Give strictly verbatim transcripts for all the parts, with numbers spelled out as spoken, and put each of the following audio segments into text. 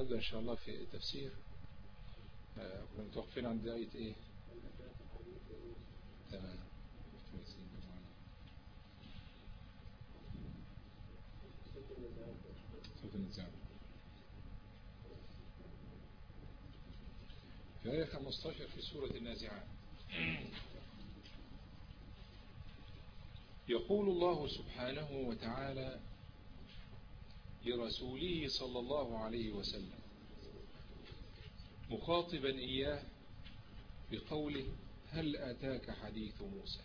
نبدأ إن شاء الله في التفسير. كنا متوقفين عند آية إيه؟ تمام. صوت النزاع في آية خمسة عشر في سورة النازعات. يقول الله سبحانه وتعالى لرسوله صلى الله عليه وسلم مخاطبا إياه بقوله: هل أتاك حديث موسى؟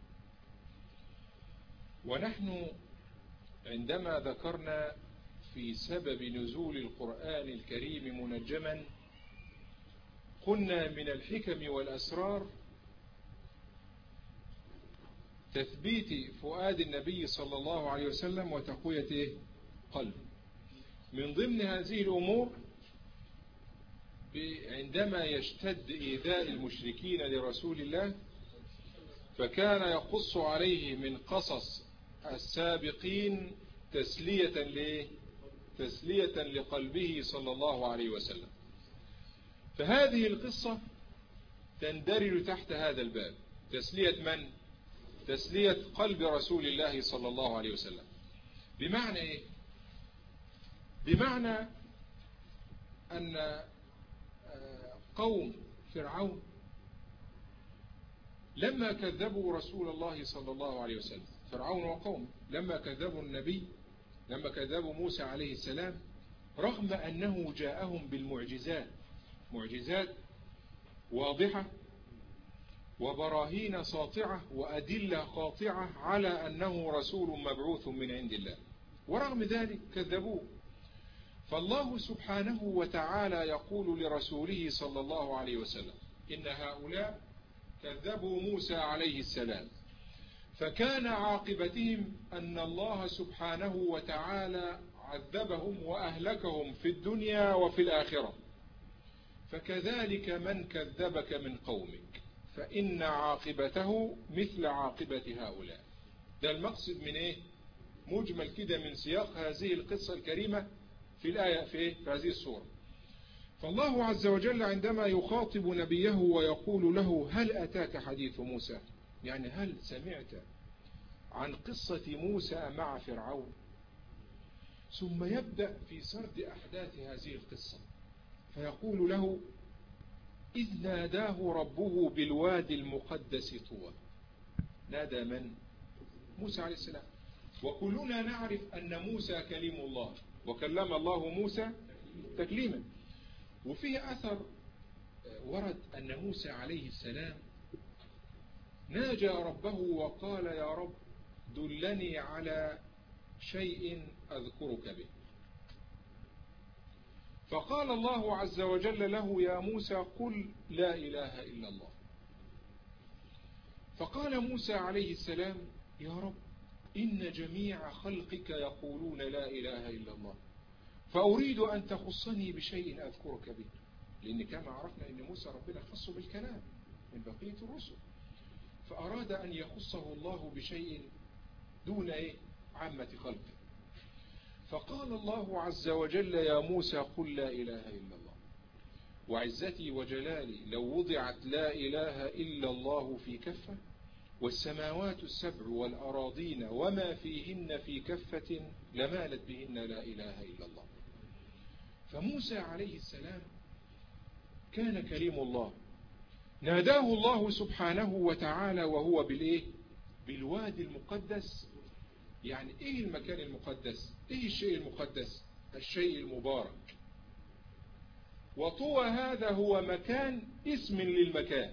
ونحن عندما ذكرنا في سبب نزول القرآن الكريم منجما قلنا من الحكم والأسرار تثبيت فؤاد النبي صلى الله عليه وسلم وتقوية قلبه. من ضمن هذه الأمور عندما يشتد إيذاء المشركين لرسول الله فكان يقص عليه من قصص السابقين تسلية له تسلية لقلبه صلى الله عليه وسلم. فهذه القصة تندرج تحت هذا الباب، تسلية من؟ تسلية قلب رسول الله صلى الله عليه وسلم. بمعنى إيه؟ بمعنى أن قوم فرعون لما كذبوا رسول الله صلى الله عليه وسلم، فرعون وقوم لما كذبوا النبي، لما كذبوا موسى عليه السلام، رغم أنه جاءهم بالمعجزات، معجزات واضحة وبراهين ساطعة وأدلة قاطعة على أنه رسول مبعوث من عند الله، ورغم ذلك كذبوه. فالله سبحانه وتعالى يقول لرسوله صلى الله عليه وسلم: إن هؤلاء كذبوا موسى عليه السلام، فكان عاقبتهم أن الله سبحانه وتعالى عذبهم وأهلكهم في الدنيا وفي الآخرة. فكذلك من كذبك من قومك فإن عاقبته مثل عاقبة هؤلاء. ده المقصد من إيه؟ مجمل كده من سياق هذه القصة الكريمة في الآية في, في هذه السورة. فالله عز وجل عندما يخاطب نبيه ويقول له: هل أتاك حديث موسى؟ يعني هل سمعت عن قصة موسى مع فرعون؟ ثم يبدأ في سرد أحداث هذه القصة فيقول له: إذ ناداه ربه بالوادي المقدس طوى. نادى من؟ موسى عليه السلام. وكلنا نعرف أن موسى كليم الله، وكلم الله موسى تكليما. وفيه أثر ورد أن موسى عليه السلام ناجى ربه وقال: يا رب دلني على شيء أذكرك به. فقال الله عز وجل له: يا موسى قل لا إله إلا الله. فقال موسى عليه السلام: يا رب إن جميع خلقك يقولون لا إله إلا الله، فأريد أن تخصني بشيء أذكرك به. لأن كما عرفنا أن موسى ربنا خصه بالكلام من بقية الرسل، فأراد أن يخصه الله بشيء دون إيه؟ عامة خلقه. فقال الله عز وجل: يا موسى قل لا إله إلا الله. وعزتي وجلالي لو وضعت لا إله إلا الله في كفة والسماوات السبع والأراضين وما فيهن في كفة لمالت بهن لا إله إلا الله. فموسى عليه السلام كان كريم الله، ناداه الله سبحانه وتعالى وهو بالإيه؟ بالوادي المقدس. يعني إيه المكان المقدس؟ إيه الشيء المقدس؟ الشيء المبارك. وطوى هذا هو مكان اسم للمكان،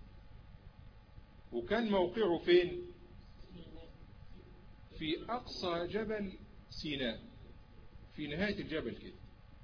وكان موقعه فين؟ في أقصى جبل سيناء، في نهاية الجبل كده.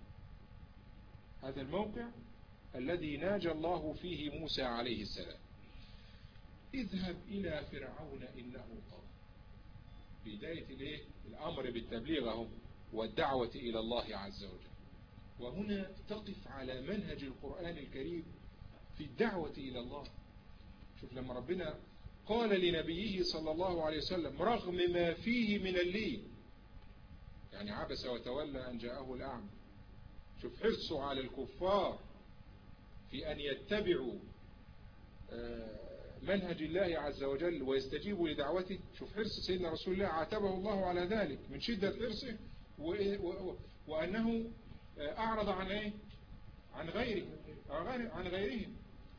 هذا الموقع الذي ناجى الله فيه موسى عليه السلام. اذهب إلى فرعون إنه طغى. بداية الايه؟ الأمر بالتبليغ والدعوة إلى الله عز وجل. وهنا تقف على منهج القرآن الكريم في الدعوة إلى الله. شوف لما ربنا قال لنبيه صلى الله عليه وسلم: رغم ما فيه من اللين، يعني عبس وتولى أن جاءه الأعمى، شوف حرصه على الكفار في أن يتبعوا منهج الله عز وجل ويستجيبوا لدعوته. شوف حرص سيدنا رسول الله، عاتبه الله على ذلك من شدة حرصه وأنه أعرض عن إيه؟ عن غيره عن غيرهم.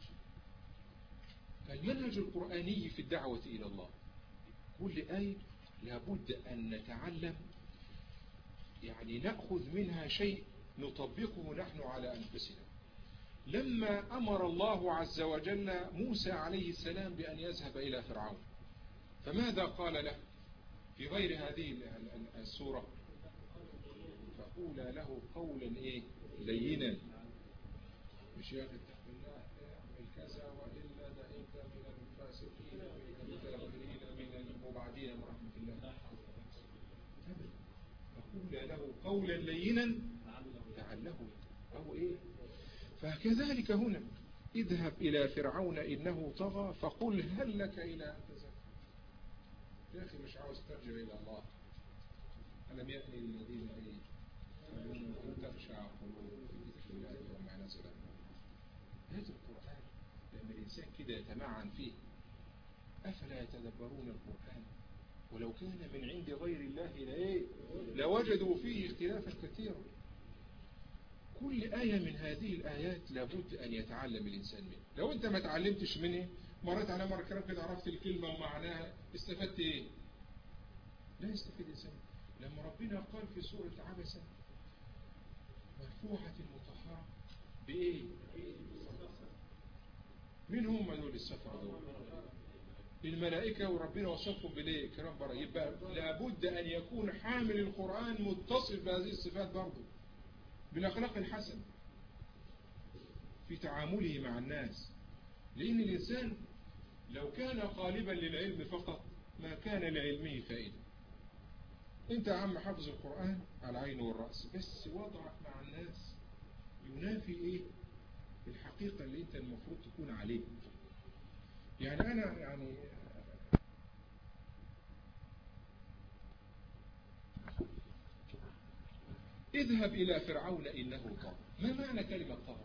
المنهج القرآني في الدعوة إلى الله كل آية لابد أن نتعلم، يعني نأخذ منها شيء نطبقه نحن على أنفسنا. لما أمر الله عز وجل موسى عليه السلام بأن يذهب إلى فرعون، فماذا قال له في غير هذه السورة؟ فقولا له قولا إيه؟ لينا. مش يا أخي اتق الله اعمل كذا وإلا ده أنت من الفاسقين من الكافرين من المبعدين من رحمة الله. فقولا له قولا لينا لعله أو إيه. فكذلك هنا اذهب إلى فرعون إنه طغى فقل هل لك إلى أن تزكى. يا أخي مش عاوز ترجع إلى الله؟ ألم يأتي للذين أن تخشع قلوبهم لذكر الله وما نزل. هذا القرآن لما الإنسان كده يتمعن فيه، أفلا يتدبرون القرآن ولو كان من عند غير الله لوجدوا فيه اختلافا كثيرا. كل آية من هذه الآيات لابد أن يتعلم الإنسان منها. لو أنت ما تعلمتش منه، مرت على مرة كلام كده عرفت الكلمة ومعناها، استفدت إيه؟ لا يستفيد الإنسان. لما ربنا قال في سورة عبسة مرفوعة مطهرة بإيه؟ مين هم دول السفر دول؟ الملائكة، وربنا وصفهم بالإيه؟ كرام برا. يبقى لابد أن يكون حامل القرآن متصف بهذه الصفات برضه، بالأخلاق الحسنة في تعامله مع الناس. لأن الإنسان لو كان قالبا للعلم فقط ما كان لعلمه فائدة. أنت يا عم حافظ القرآن على عين والرأس، بس وضعك مع الناس ينافي إيه؟ الحقيقة اللي أنت المفروض تكون عليه. يعني أنا يعني اذهب إلى فرعون إنه طغى. ما معنى كلمة طغى؟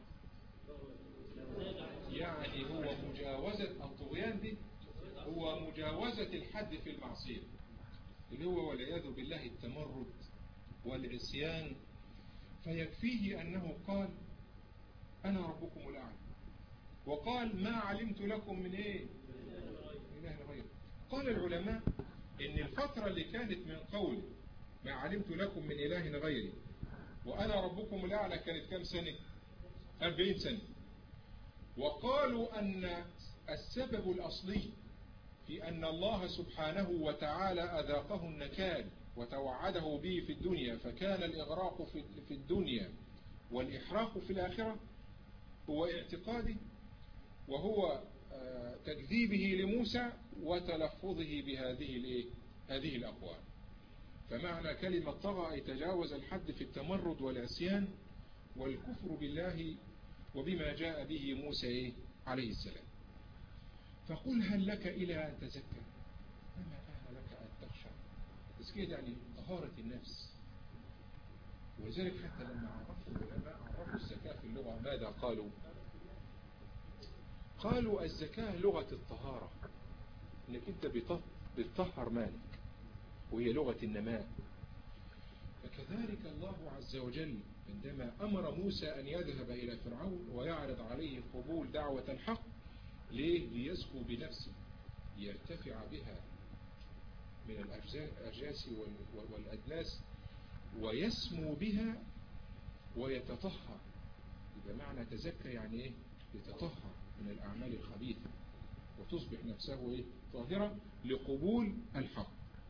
يعني هو مجاوزة الطغيان دي، هو مجاوزة الحد في المعصية، اللي هو والعياذ بالله التمرد والعصيان. فيكفيه أنه قال أنا ربكم الأعلى، وقال ما علمت لكم من إيه؟ إله غيره. قال العلماء إن الفترة اللي كانت من قول ما علمت لكم من إله غيري وأنا ربكم الأعلى كانت كم سنة؟ أربعين سنة. وقالوا أن السبب الأصلي في أن الله سبحانه وتعالى أذاقه النكال وتوعده به في الدنيا، فكان الإغراق في الدنيا والإحراق في الآخرة، هو اعتقاده وهو تكذيبه لموسى وتلفظه بهذه الإيه؟ هذه الأقوال. فمعنى كلمة طغى أي تجاوز الحد في التمرد والعصيان والكفر بالله وبما جاء به موسى عليه السلام. فقل هل لك إلى أن تزكى؟ أما كان لك أن تخشى. تزكية يعني طهارة النفس. ولذلك حتى لما عرفوا العلماء عرفوا الزكاة في اللغة ماذا قالوا؟ قالوا الزكاة لغة الطهارة، انك انت بتطهر مالك، وهي لغة النماء. فكذلك الله عز وجل عندما أمر موسى أن يذهب إلى فرعون ويعرض عليه قبول دعوة الحق، ليه؟ ليزكو بنفسه، ليرتفع بها من الأرجاس والأدناس ويسمو بها ويتطهر. إذا معنى تزكى يعني إيه؟ يتطهر من الأعمال الخبيثة وتصبح نفسه إيه؟ طاهرة لقبول الحق.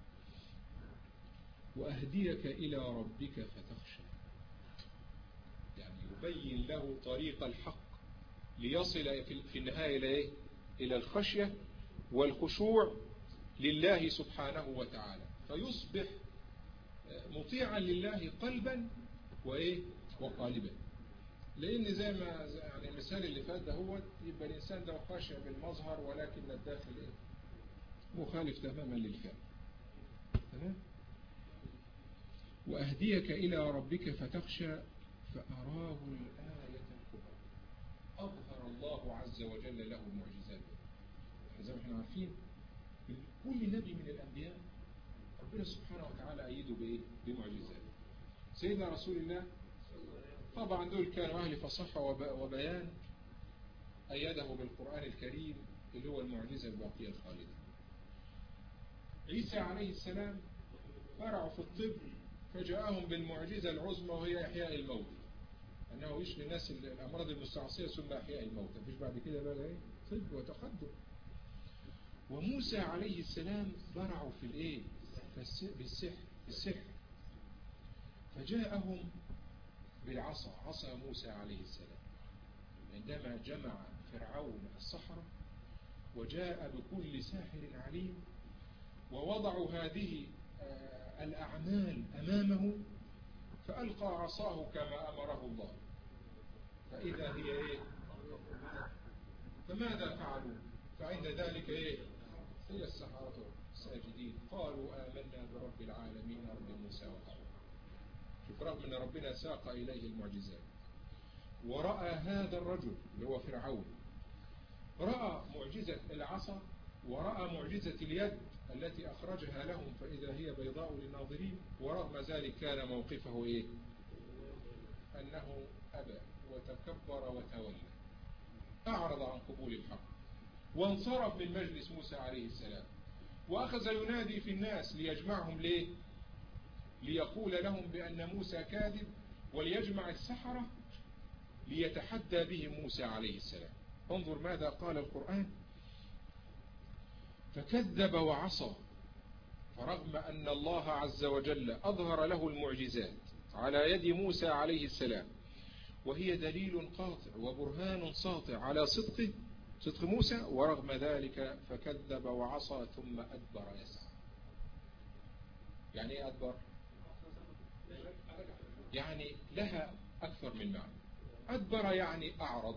وأهديك إلى ربك فتخشى، يعني يبين له طريق الحق ليصل في النهاية إلى إيه؟ إلى الخشية والخشوع لله سبحانه وتعالى، فيصبح مطيعا لله قلبا وإيه؟ وقالبا. لأن زي ما يعني المثال اللي فات ده هو يبقى الإنسان ده خاشع بالمظهر ولكن الداخل إيه؟ مخالف تماما للفعل. تمام؟ وأهديك إلى ربك فتخشى فأراه الآية الكبرى، أظهر الله عز وجل له المعجزات. زي ما احنا عارفين كل نبي من الأنبياء ربنا سبحانه وتعالى أيده بإيه؟ بمعجزات. سيدنا رسول الله طبعا دول كانوا أهل فصاحة وبيان، أيده بالقرآن الكريم اللي هو المعجزة الباقية الخالدة. عيسى عليه السلام فرعوا في الطب فجاءهم بالمعجزة العظمى وهي إحياء الموت، أنه يشفي الناس الأمراض المستعصية ثم إحياء الموت. مفيش بعد كده بقى إيه؟ طب وتقدم. وموسى عليه السلام برعوا في الإيه؟ بالسحر السحر فجاءهم بالعصا، عصا موسى عليه السلام، عندما جمع فرعون السحرة وجاء بكل ساحر عليم ووضعوا هذه الأعمال أمامه فألقى عصاه كما أمره الله فإذا هي إيه؟ فماذا فعلوا؟ فعند ذلك إيه؟ هي السحرة ساجدين قالوا آمنا برب العالمين رب موسى وهارون. شوف، رغم أن ربنا ساق إليه المعجزات ورأى هذا الرجل اللي هو فرعون، رأى معجزة العصا ورأى معجزة اليد التي أخرجها لهم فإذا هي بيضاء للناظرين، ورغم ذلك كان موقفه إيه؟ أنه أبى وتكبر وتولى، أعرض عن قبول الحق وانصرف من مجلس موسى عليه السلام وأخذ ينادي في الناس ليجمعهم ليه؟ ليقول لهم بأن موسى كاذب وليجمع السحرة ليتحدى بهم موسى عليه السلام. انظر ماذا قال القرآن: فكذب وعصى، فرغم أن الله عز وجل أظهر له المعجزات على يد موسى عليه السلام وهي دليل قاطع وبرهان ساطع على صدقه صدق موسى، ورغم ذلك فكذب وعصى ثم أدبر يسعى. يعني ايه أدبر؟ يعني لها أكثر من معنى. أدبر يعني أعرض،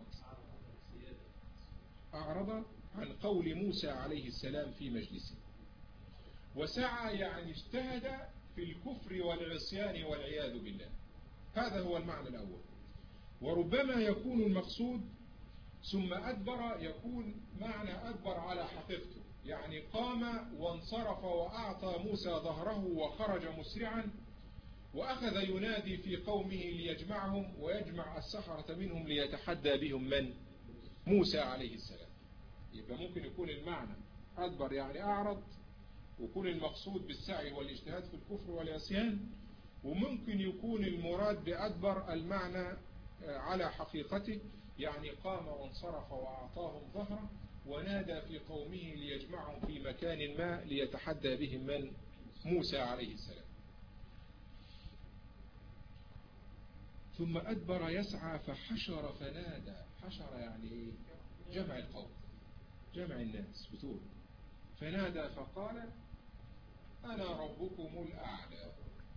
أعرض عن قول موسى عليه السلام في مجلسه. وسعى يعني اجتهد في الكفر والعصيان والعياذ بالله. هذا هو المعنى الأول. وربما يكون المقصود ثم أدبر يكون معنى أدبر على حقيقته، يعني قام وانصرف وأعطى موسى ظهره وخرج مسرعا وأخذ ينادي في قومه ليجمعهم ويجمع السحرة منهم ليتحدى بهم من؟ موسى عليه السلام. يبقى ممكن يكون المعنى أدبر يعني أعرض، ويكون المقصود بالسعي والاجتهاد في الكفر والعصيان، وممكن يكون المراد بأدبر المعنى على حقيقته، يعني قام وانصرف وأعطاهم ظهره ونادى في قومه ليجمعهم في مكان ما ليتحدى بهم من؟ موسى عليه السلام. ثم أدبر يسعى فحشر فنادى. حشر يعني إيه؟ جمع القوم، جمع الناس بتقول. فنادى فقال أنا ربكم الأعلى.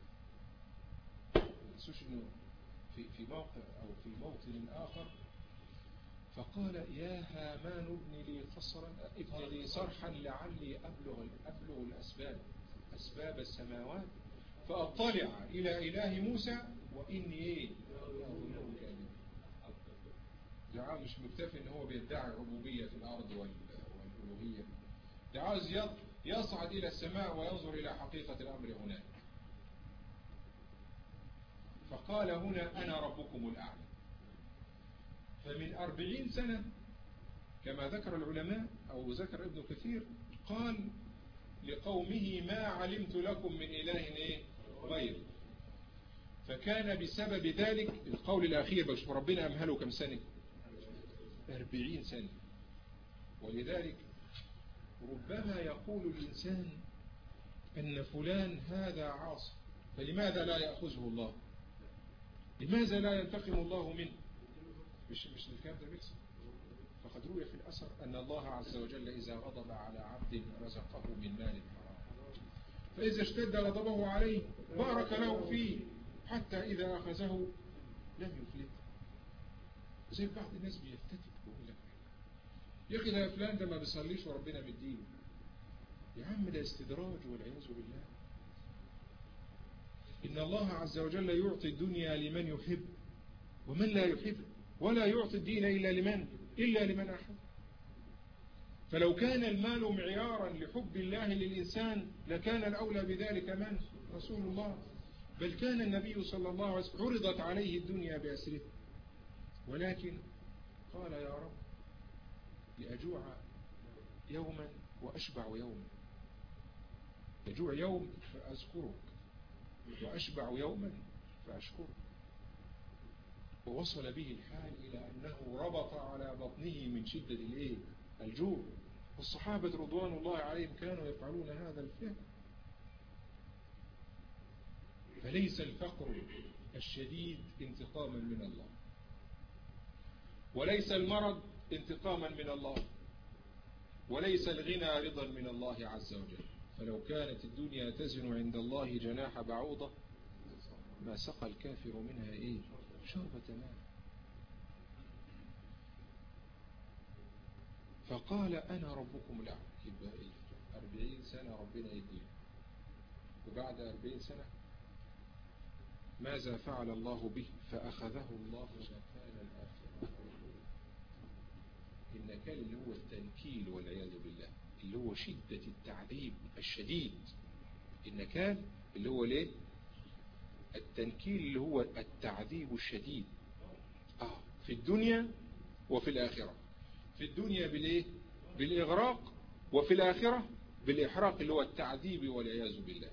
نسوش إنه في في موقع أو في موطن آخر فقال يا هامان ابن لي قصرا ابن لي صرحا لعلي أبلغ أبلغ الأسباب أسباب السماوات فأطلع إلى إله موسى وإني إيه دعاء مش مكتفي إن هو بيدعي الربوبية في الأرض والألوهية، ده عاوز يصعد إلى السماء وينظر إلى حقيقة الأمر هناك. فقال هنا أنا ربكم الأعلى. فمن أربعين سنة كما ذكر العلماء أو ذكر ابن كثير قال لقومه ما علمت لكم من إله غير. فكان بسبب ذلك القول الأخير بشوف ربنا أمهله كم سنة؟ أربعين سنة. ولذلك ربما يقول الإنسان أن فلان هذا عاصي فلماذا لا يأخذه الله؟ لماذا لا ينتقم الله منه؟ مش مش الكلام ده بيحصل. فقد روي في الأثر أن الله عز وجل إذا غضب على عبد رزقه من مال حرام، فإذا اشتد غضبه عليه بارك له فيه حتى إذا أخذه لم يفلت. زي بعض الناس بيفتتك ويقول لك يا أخي ده فلان ده ما بيصليش وربنا مدينه. يا عم ده استدراج والعياذ بالله. إن الله عز وجل يعطي الدنيا لمن يحب ومن لا يحب ولا يعطي الدين إلا لمن إلا لمن أحب. فلو كان المال معيارا لحب الله للإنسان لكان الأولى بذلك من؟ رسول الله. بل كان النبي صلى الله عليه وسلم عرضت عليه الدنيا بأسره، ولكن قال يا رب لأجوع يوما وأشبع يوما، أجوع يوم فأذكرك وأشبع يوما فأشكرك. ووصل به الحال إلى أنه ربط على بطنه من شدة الإيه؟ الجوع. والصحابة رضوان الله عليهم كانوا يفعلون هذا الفعل. فليس الفقر الشديد انتقاما من الله، وليس المرض انتقاما من الله، وليس الغنى رضا من الله عز وجل. فلو كانت الدنيا تزن عند الله جناح بعوضة ما سقى الكافر منها إيه؟ شربة ماء. فقال أنا ربكم الأعلى. يبقى أربعين سنة ربنا يديه، وبعد أربعين سنة ماذا فعل الله به؟ فأخذه الله نكال الآخرة. النكال اللي هو التنكيل والعياذ بالله، اللي هو شدة التعذيب الشديد. النكال اللي هو ليه؟ التنكيل اللي هو التعذيب الشديد آه في الدنيا وفي الآخرة. في الدنيا بالإيه؟ بالإغراق، وفي الآخرة بالإحراق اللي هو التعذيب والعياذ بالله.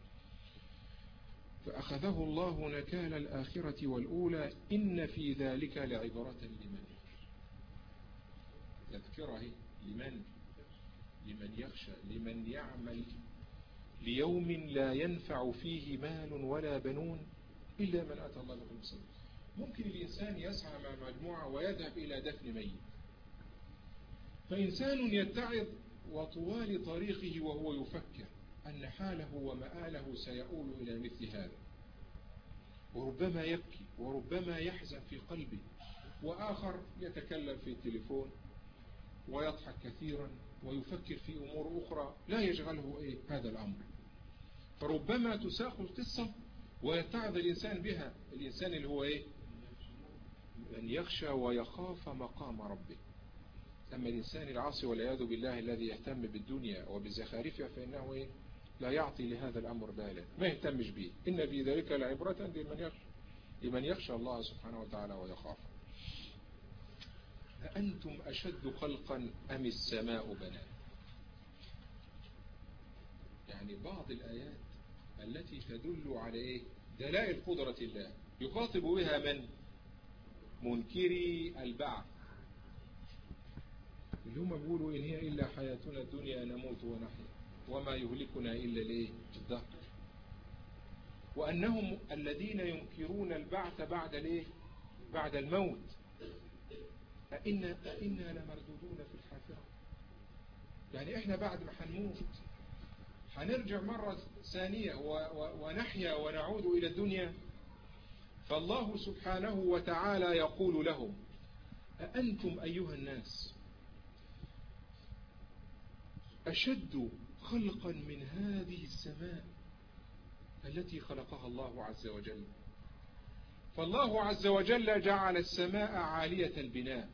فأخذه الله نكال الآخرة والأولى إن في ذلك لعبرة لمن تذكره لمن لمن يخشى، لمن يعمل ليوم لا ينفع فيه مال ولا بنون إلا من أتى الله بقلب سليم. ممكن الإنسان يسعى مع مجموعة ويذهب إلى دفن ميت، فإنسان يتعظ وطوال طريقه وهو يفكر أن حاله ومآله سيؤول إلى مثل هذا، وربما يبكي وربما يحزن في قلبه، وآخر يتكلم في التليفون ويضحك كثيرا ويفكر في أمور أخرى لا يشغله إيه هذا الأمر. فربما تساق القصة ويتعظ الإنسان بها، الإنسان اللي هو إيه؟ أن يخشى ويخاف مقام ربه. أما الإنسان العاصي والعياذ بالله الذي يهتم بالدنيا وبزخارفها فإنه إيه؟ لا يعطي لهذا الأمر بالا، ما يهتمش به. إن في ذلك لعبرة لمن يخشى لمن يخشى الله سبحانه وتعالى ويخاف. أأنتم أشد خلقا أم السماء بناها؟ يعني بعض الآيات التي تدل على إيه؟ دلائل قدرة الله يخاطب بها من؟ منكري البعث، اللي هم بيقولوا إن هي إلا حياتنا الدنيا نموت ونحيا وما يهلكنا إلا ليه الدهر، وأنهم الذين ينكرون البعث بعد ليه بعد الموت. أئنا, أئنا لمردودون في الحافرة، يعني إحنا بعد ما هنموت هنرجع مرة ثانية ونحيا ونعود إلى الدنيا. فالله سبحانه وتعالى يقول لهم أأنتم أيها الناس أشد خلقا من هذه السماء التي خلقها الله عز وجل. فالله عز وجل جعل السماء عالية البناء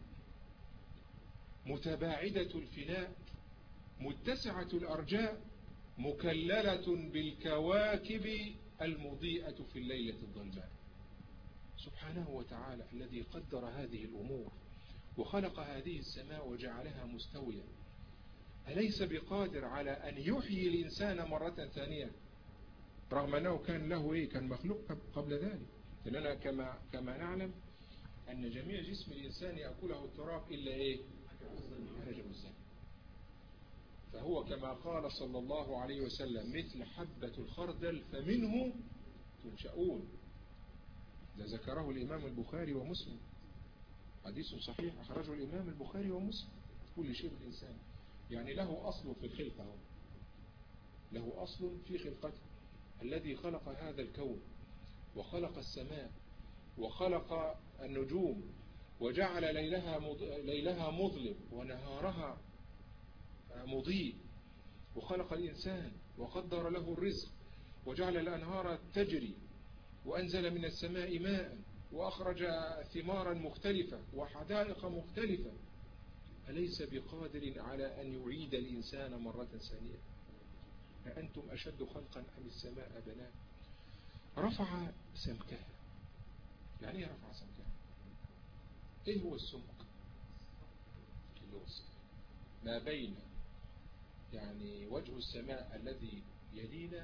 متباعدة الفناء متسعة الأرجاء مكللة بالكواكب المضيئة في الليلة الظلماء. سبحانه وتعالى الذي قدر هذه الأمور وخلق هذه السماء وجعلها مستوية، أليس بقادر على أن يحيي الإنسان مرة ثانية رغم أنه كان له إيه؟ كان مخلوق قبل ذلك. لأننا كما, كما نعلم أن جميع جسم الإنسان يأكله التراب إلا إيه؟ حنجر الزمن. فهو كما قال صلى الله عليه وسلم مثل حبة الخردل فمنه تنشؤون. ده ذكره الإمام البخاري ومسلم، حديث صحيح أخرجه الإمام البخاري ومسلم. كل شيء بالإنسان يعني له أصل في الخلقة، له أصل في خلقته. الذي خلق هذا الكون وخلق السماء وخلق النجوم وجعل ليلها ليلها مظلم ونهارها مضيء، وخلق الإنسان وقدر له الرزق وجعل الأنهار تجري وأنزل من السماء ماء وأخرج ثمارا مختلفة وحدائق مختلفة، أليس بقادر على أن يعيد الإنسان مرة ثانية؟ أأنتم أشد خلقا أم السماء بناها؟ رفع سمكها. يعني ايه رفع سمكها؟ ايه هو السمك؟ اللي هو السمك ما بين يعني وجه السماء الذي يلينا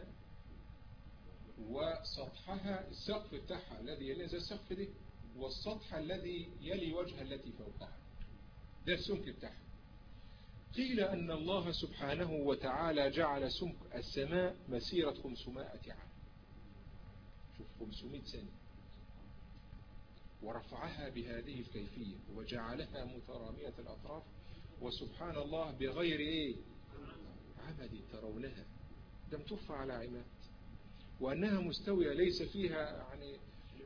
وسطحها، السقف بتاعها الذي يلينا زي السقف دي، والسطح الذي يلي وجه التي فوقها، ده السمك بتاعها. قيل أن الله سبحانه وتعالى جعل سمك السماء مسيرة خمسمائة عام، شوف خمسمائة سنة، ورفعها بهذه الكيفية وجعلها مترامية الأطراف، وسبحان الله بغير إيه عمد ترونها، لم ترفع على عماد، وأنها مستوية ليس فيها يعني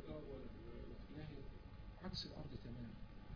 عكس الأرض تماما.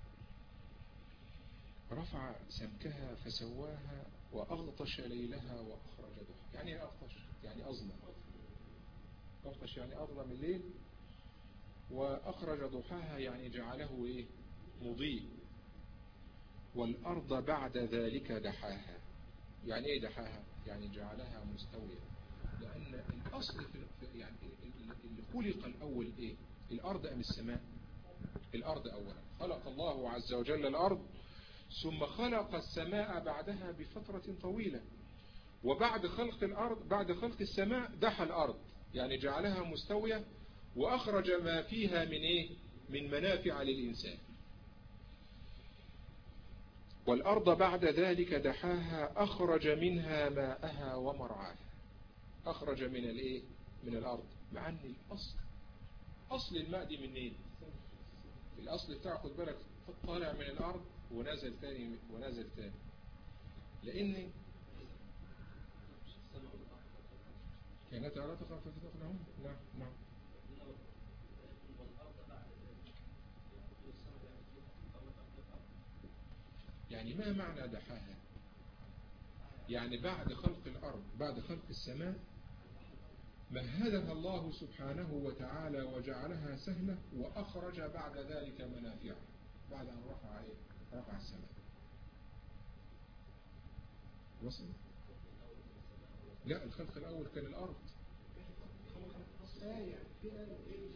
رفع سمكها فسواها وأغطش ليلها وأخرج ضحاها. يعني ايه أغطش؟ يعني أظلم. أغطش يعني أظلم الليل، وأخرج ضحاها يعني جعله إيه مضيء. والأرض بعد ذلك دحاها. يعني إيه دحاها؟ يعني جعلها مستوية، لأن الأصل في يعني اللي خلق الأول إيه؟ الأرض أم السماء؟ الأرض أولا، خلق الله عز وجل الأرض ثم خلق السماء بعدها بفترة طويلة، وبعد خلق الأرض بعد خلق السماء دحى الأرض يعني جعلها مستوية وأخرج ما فيها من إيه؟ من منافع للإنسان. والأرض بعد ذلك دحاها أخرج منها ماءها ومرعاها. أخرج من الإيه؟ من الأرض، مع أن الأصل أصل الماء دي منين؟ الأصل بتاعه خد بالك طالع من الأرض ونزل تاني ونزل تاني، لأن كانت على تقع ففتقناهم. نعم نعم. يعني ما معنى دحاها؟ يعني بعد خلق الأرض بعد خلق السماء مهدها الله سبحانه وتعالى وجعلها سهلة، وأخرج بعد ذلك منافعها بعد أن رفع إيه؟ رفع السماء. وصل؟ لا، الخلق الأول كان الأرض. آية في آية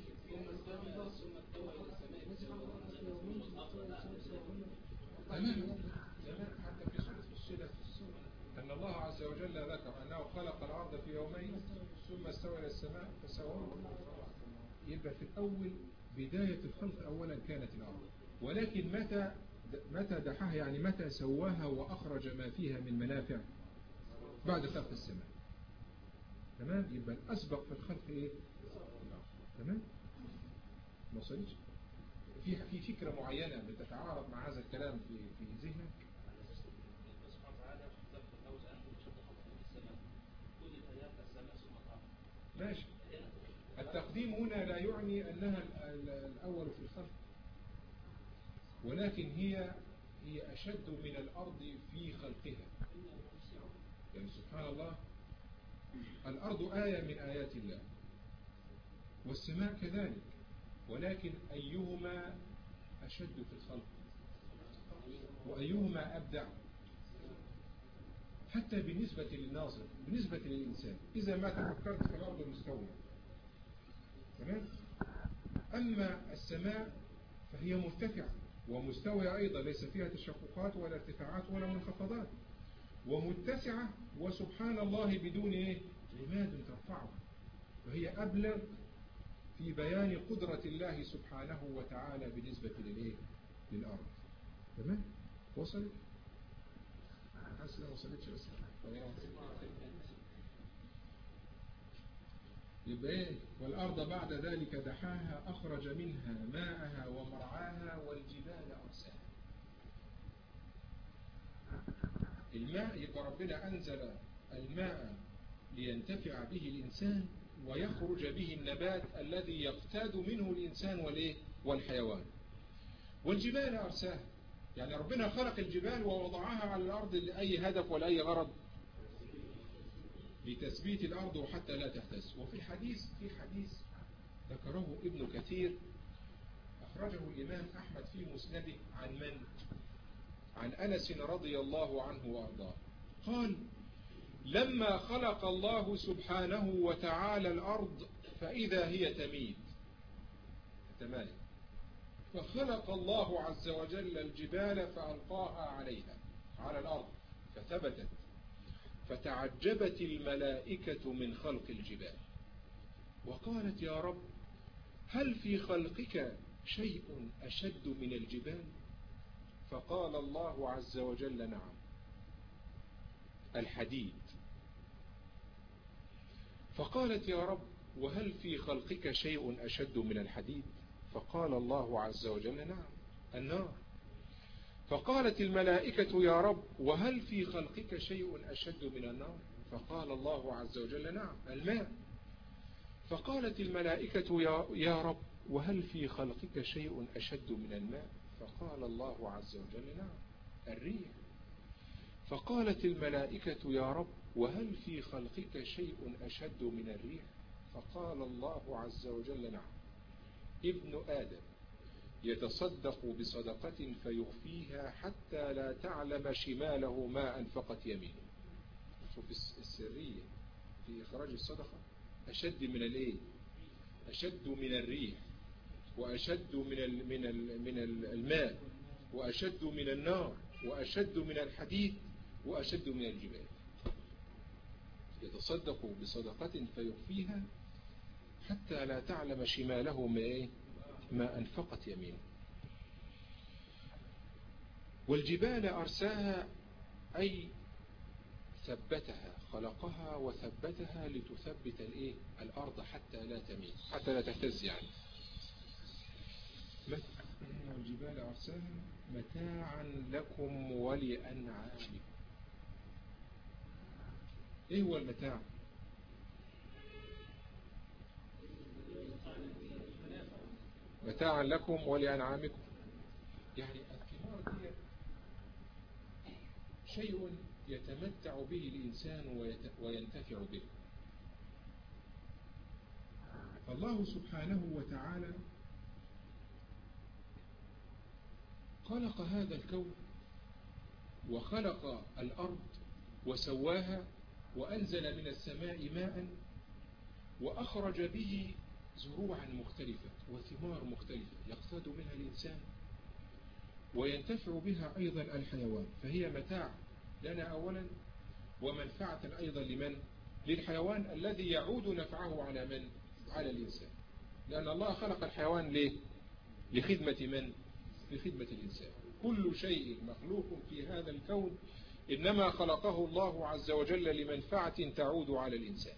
تمام تمام. حتى في سورة الصلة أن الله عز وجل ذكر أنه خلق الأرض في يومين ثم استوى إلى السماء فسواها. يبقى في الأول بداية الخلق أولا كانت الأرض، ولكن متى متى دحاها يعني متى سواها وأخرج ما فيها من منافع؟ بعد خلق السماء. تمام. يبقى الأسبق في الخلق إيه؟ تمام. ما وصلتش؟ في في فكرة معينة بتتعارض مع هذا الكلام في في ذهنك؟ ماشي. التقديم هنا لا يعني أنها الأول في الخلق، ولكن هي هي أشد من الأرض في خلقها. يعني سبحان الله، الأرض آية من آيات الله والسماء كذلك، ولكن أيهما أشد في الخلق وأيهما أبدع حتى بالنسبة للناظر بالنسبة للإنسان إذا ما تفكرت في الأرض المستوية. تمام. أما السماء فهي مرتفعة ومستوية أيضا، ليس فيها تشققات ولا ارتفاعات ولا منخفضات، ومتسعة وسبحان الله بدون إيه؟ عماد ترفعها، فهي أبلغ في بيان قدرة الله سبحانه وتعالى بالنسبة للإيه؟ للأرض. تمام. وصلت؟ حاسس لا وصلتش بس. يبقى ايه؟ والأرض بعد ذلك دحاها أخرج منها ماءها ومرعاها والجبال أرساها. الماء يبقى ربنا أنزل الماء لينتفع به الإنسان ويخرج به النبات الذي يقتاد منه الإنسان والإيه؟ والحيوان. والجبال أرساها، يعني ربنا خلق الجبال ووضعها على الأرض لأي هدف ولا أي غرض؟ لتثبيت الأرض وحتى لا تهتز. وفي الحديث في حديث ذكره ابن كثير أخرجه الإمام أحمد في مسنده عن من؟ عن أنس رضي الله عنه وأرضاه قال: لما خلق الله سبحانه وتعالى الأرض فإذا هي تميد تمام، فخلق الله عز وجل الجبال فألقاها عليها على الأرض فثبتت، فتعجبت الملائكة من خلق الجبال وقالت: يا رب، هل في خلقك شيء أشد من الجبال؟ فقال الله عز وجل: نعم، الحديد. فقالت: يا رب، وهل في خلقك شيء أشد من الحديد؟ فقال الله عز وجل: نعم، النار. فقالت الملائكة: يا رب، وهل في خلقك شيء أشد من النار؟ فقال الله عز وجل: نعم، الماء. فقالت الملائكة: يا, يا رب، وهل في خلقك شيء أشد من الماء؟ فقال الله عز وجل: نعم، الريح. فقالت الملائكة: يا رب، وهل في خلقك شيء أشد من الريح؟ فقال الله عز وجل: نعم، ابن آدم يتصدق بصدقة فيخفيها حتى لا تعلم شماله ما أنفقت يمينه. شوف السرية في إخراج الصدقة أشد من الإيه؟ أشد من الريح، وأشد من ال من ال من الماء، وأشد من النار، وأشد من الحديد، وأشد من الجبال. يتصدق بصدقة فيخفيها حتى لا تعلم شماله ما إيه؟ ما أنفقت يمينه. والجبال أرساها أي ثبتها، خلقها وثبتها لتثبت الإيه؟ الأرض حتى لا تميل، حتى لا تهتز يعني. والجبال أرساها متاعا لكم ولأنعامكم. إيه هو المتاع؟ متاعا لكم ولأنعامكم، يعني الثمار دي شيء يتمتع به الإنسان وينتفع به. فالله سبحانه وتعالى خلق هذا الكون وخلق الأرض وسواها وأنزل من السماء ماء وأخرج به زروعا مختلفة وثمار مختلفة يقتاد منها الإنسان وينتفع بها أيضا الحيوان، فهي متاع لنا أولا ومنفعة أيضا لمن؟ للحيوان الذي يعود نفعه على من؟ على الإنسان، لأن الله خلق الحيوان ليه؟ لخدمة من؟ لخدمة الإنسان. كل شيء مخلوق في هذا الكون إنما خلقه الله عز وجل لمنفعة تعود على الإنسان.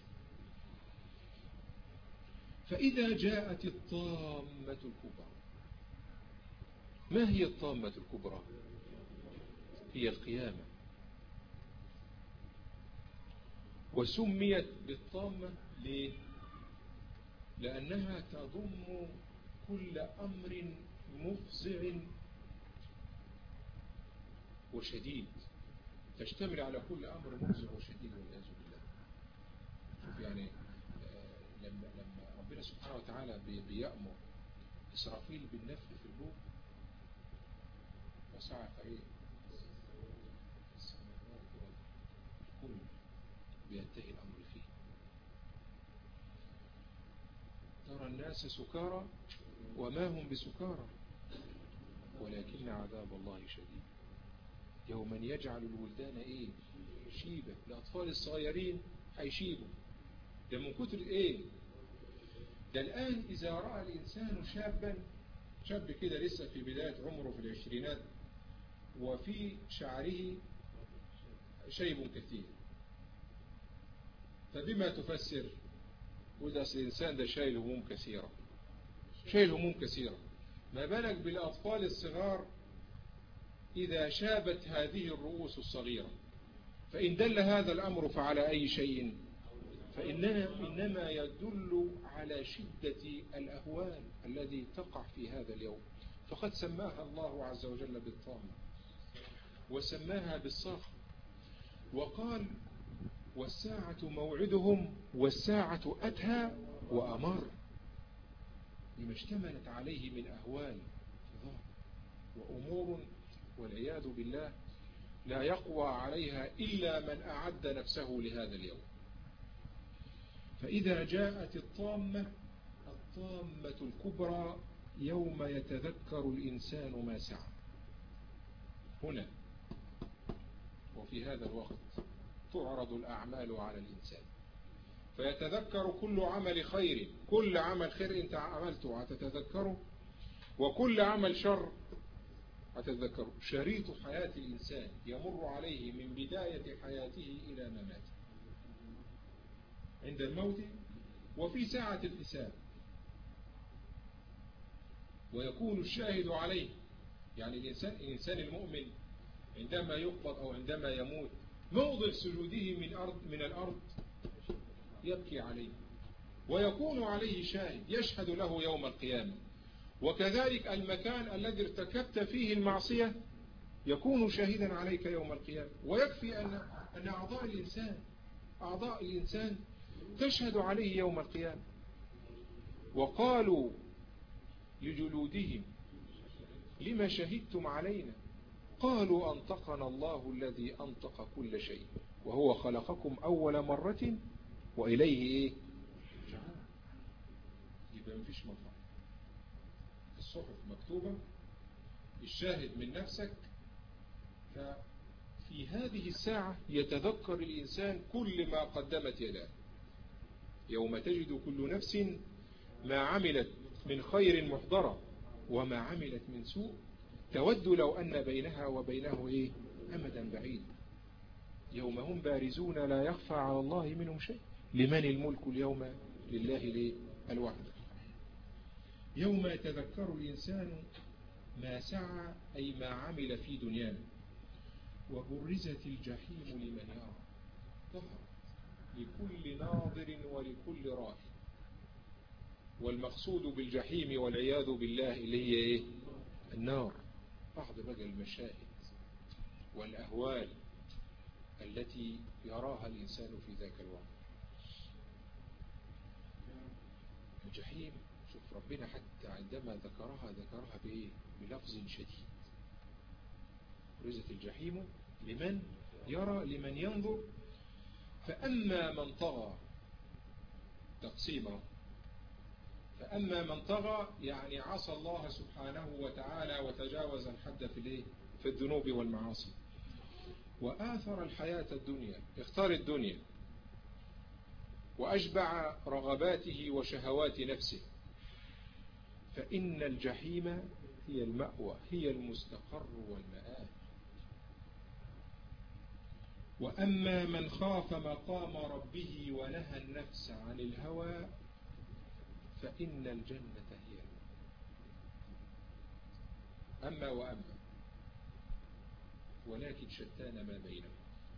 فإذا جاءت الطامة الكبرى، ما هي الطامة الكبرى؟ هي القيامة، وسميت بالطامة ليه؟ لأنها تضم كل أمر مفزع وشديد، تشتمل على كل أمر مفزع وشديد والعياذ بالله. شوف يعني لما لما ربنا سبحانه وتعالى بيأمر إسرافيل بالنفخ في البوق وصعق إيه؟ السماوات والكل بينتهي الأمر فيه. ترى الناس سكارى وما هم بسكارى ولكن عذاب الله شديد. يوما يجعل الولدان ايه؟ شيبة. الأطفال الصغيرين هيشيبوا، ده من كتر ايه؟ ده الآن إذا رأى الإنسان شابا، شاب كده لسه في بداية عمره في العشرينات وفي شعره شيب كثير، فبما تفسر؟ وده الإنسان ده شايل هموم كثيرة، شايل هموم كثيرة، ما بالك بالأطفال الصغار إذا شابت هذه الرؤوس الصغيرة؟ فإن دل هذا الأمر فعلى أي شيء؟ فإننا إنما يدل على شدة الأهوال الذي تقع في هذا اليوم. فقد سماها الله عز وجل بالطامة وسماها بالصاخة، وقال: والساعة موعدهم والساعة أدهى وأمر. لما اشتملت عليه من أهوال وأمور والعياذ بالله لا يقوى عليها إلا من أعد نفسه لهذا اليوم. فإذا جاءت الطامة الطامة الكبرى يوم يتذكر الإنسان ما سعى هنا وفي هذا الوقت تعرض الأعمال على الإنسان فيتذكر كل عمل خير، كل عمل خير أنت عملته هتتذكره، وكل عمل شر هتتذكره. شريط حياة الإنسان يمر عليه من بداية حياته إلى مماته عند الموت وفي ساعة الحساب، ويكون الشاهد عليه. يعني الإنسان, الإنسان المؤمن عندما يقبض أو عندما يموت موضع سجوده من, أرض من الأرض يبكي عليه ويكون عليه شاهد يشهد له يوم القيامة. وكذلك المكان الذي ارتكبت فيه المعصية يكون شاهدا عليك يوم القيامة. ويكفي أن, أن أعضاء الإنسان أعضاء الإنسان تشهد عليه يوم القيامة. وقالوا لجلودهم لما شهدتم علينا قالوا أنطقنا الله الذي أنطق كل شيء وهو خلقكم أول مرة وإليه إيه؟ يبقى مفيش مفر. الصحف مكتوبة، الشاهد من نفسك. ففي هذه الساعة يتذكر الإنسان كل ما قدمت يداه. يوم تجد كل نفس ما عملت من خير محضرة وما عملت من سوء تود لو أن بينها وبينه إيه؟ أمدا بعيد. يوم هم بارزون لا يخفى على الله منهم شيء. لمن الملك اليوم؟ لله ليه؟ الواحد. يوم يتذكر الإنسان ما سعى أي ما عمل في دنياه. وبرزت الجحيم لمن يرى ظهر لكل ناظر ولكل رائي. والمقصود بالجحيم والعياذ بالله اللي هي إيه؟ النار. بعض بقى المشاهد والأهوال التي يراها الإنسان في ذاك الوقت. الجحيم شوف ربنا حتى عندما ذكرها ذكرها بإيه؟ بلفظ شديد. برزت الجحيم لمن يرى لمن ينظر. فأما من طغى تقسيمه. فأما من طغى يعني عصى الله سبحانه وتعالى وتجاوز الحد في الايه؟ في الذنوب والمعاصي. وآثر الحياة الدنيا اختار الدنيا وأشبع رغباته وشهوات نفسه. فإن الجحيم هي المأوى هي المستقر والمآل. وأما من خاف مقام ربه ونهى النفس عن الهوى فإن الجنة هي أما وأما ولكن شتان ما بينهم.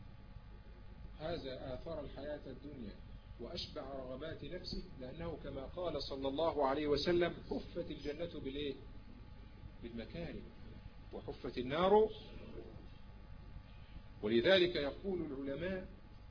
هذا آثار الحياة الدنيا وأشبع رغبات نفسه لأنه كما قال صلى الله عليه وسلم حفت الجنة بالإيه؟ بالمكارم وحفت النار. ولذلك يقول العلماء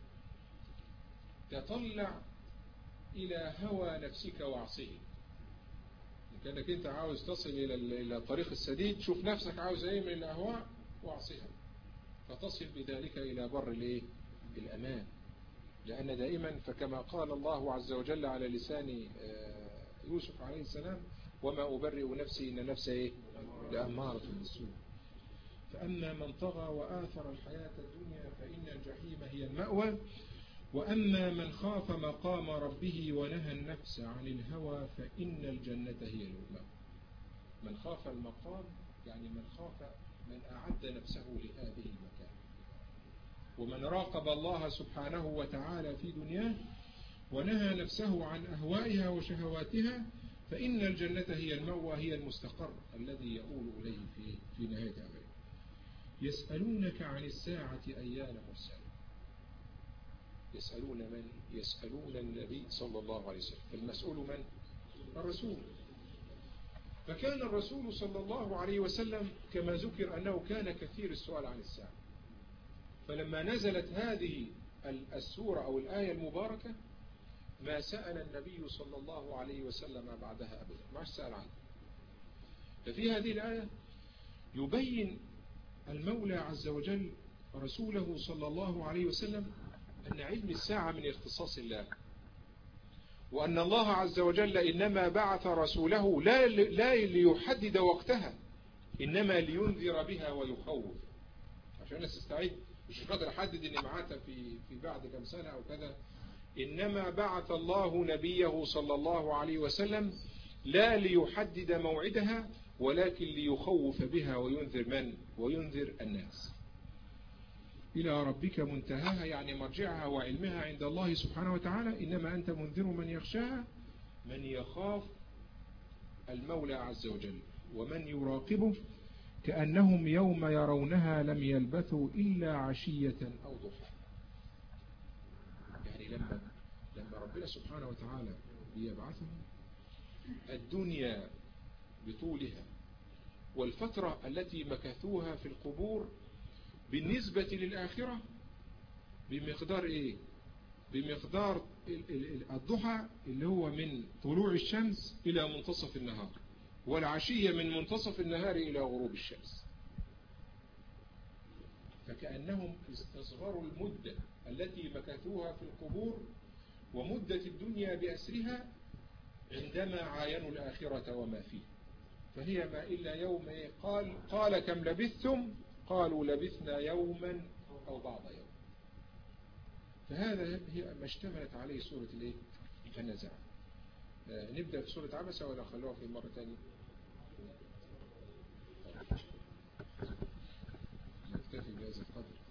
تطلع إلى هوى نفسك وعصيه. كأنك أنت عاوز تصل إلى الطريق السديد شوف نفسك عاوز أيه من الأهواء وعصيها فتصل بذلك إلى بر الإيه؟ الأمان. لأن دائما فكما قال الله عز وجل على لسان يوسف عليه السلام وما أبرئ نفسي إن نفسي إيه؟ لأمارة بالسوء. فأما من طغى وآثر الحياة الدنيا فإن الجحيم هي المأوى. وأما من خاف مقام ربه ونهى النفس عن الهوى فإن الجنة هي المأوى. من خاف المقام يعني من خاف من أعد نفسه لهذه المكان ومن راقب الله سبحانه وتعالى في دنياه ونهى نفسه عن أهوائها وشهواتها فإن الجنة هي المأوى هي المستقر الذي يؤول إليه في, في نهاية أمره. يسألونك عن الساعة أيان مرساها. يسألون من؟ يسألون النبي صلى الله عليه وسلم. فالمسؤول من؟ الرسول. فكان الرسول صلى الله عليه وسلم كما ذكر أنه كان كثير السؤال عن الساعة. فلما نزلت هذه السورة أو الآية المباركة ما سأل النبي صلى الله عليه وسلم بعدها أبدا، ما سأل عنه. ففي هذه الآية يبين المولى عز وجل رسوله صلى الله عليه وسلم أن علم الساعة من اختصاص الله، وأن الله عز وجل إنما بعث رسوله لا لا ليحدد وقتها، إنما لينذر بها ويخوف، عشان الناس تستعد، مش قادر أحدد إن معاتا في في بعد كم سنة أو كذا. إنما بعث الله نبيه صلى الله عليه وسلم لا ليحدد موعدها، ولكن ليخوف بها وينذر من؟ وينذر الناس. إلى ربك منتهاها، يعني مرجعها وعلمها عند الله سبحانه وتعالى. إنما أنت منذر من يخشاها، من يخاف المولى عز وجل ومن يراقبه، كأنهم يوم يرونها لم يلبثوا إلا عشية أو ضحى. يعني لما لما ربنا سبحانه وتعالى بيبعثهم، الدنيا بطولها والفترة التي مكثوها في القبور بالنسبة للآخرة بمقدار إيه؟ بمقدار الضحى اللي هو من طلوع الشمس إلى منتصف النهار، والعشية من منتصف النهار إلى غروب الشمس. فكأنهم استصغروا المدة التي مكثوها في القبور ومدة الدنيا بأسرها عندما عاينوا الآخرة وما فيه. فهي ما إلا يوم. قال قال كم لبثتم؟ قالوا لبثنا يوما أو بعض يوم. فهذا هي ما اشتملت عليه سورة الايه؟ النزع. آه نبدأ في سورة عبسة ولا خلوها في مرة ثانية؟ نكتفي بهذا القدر.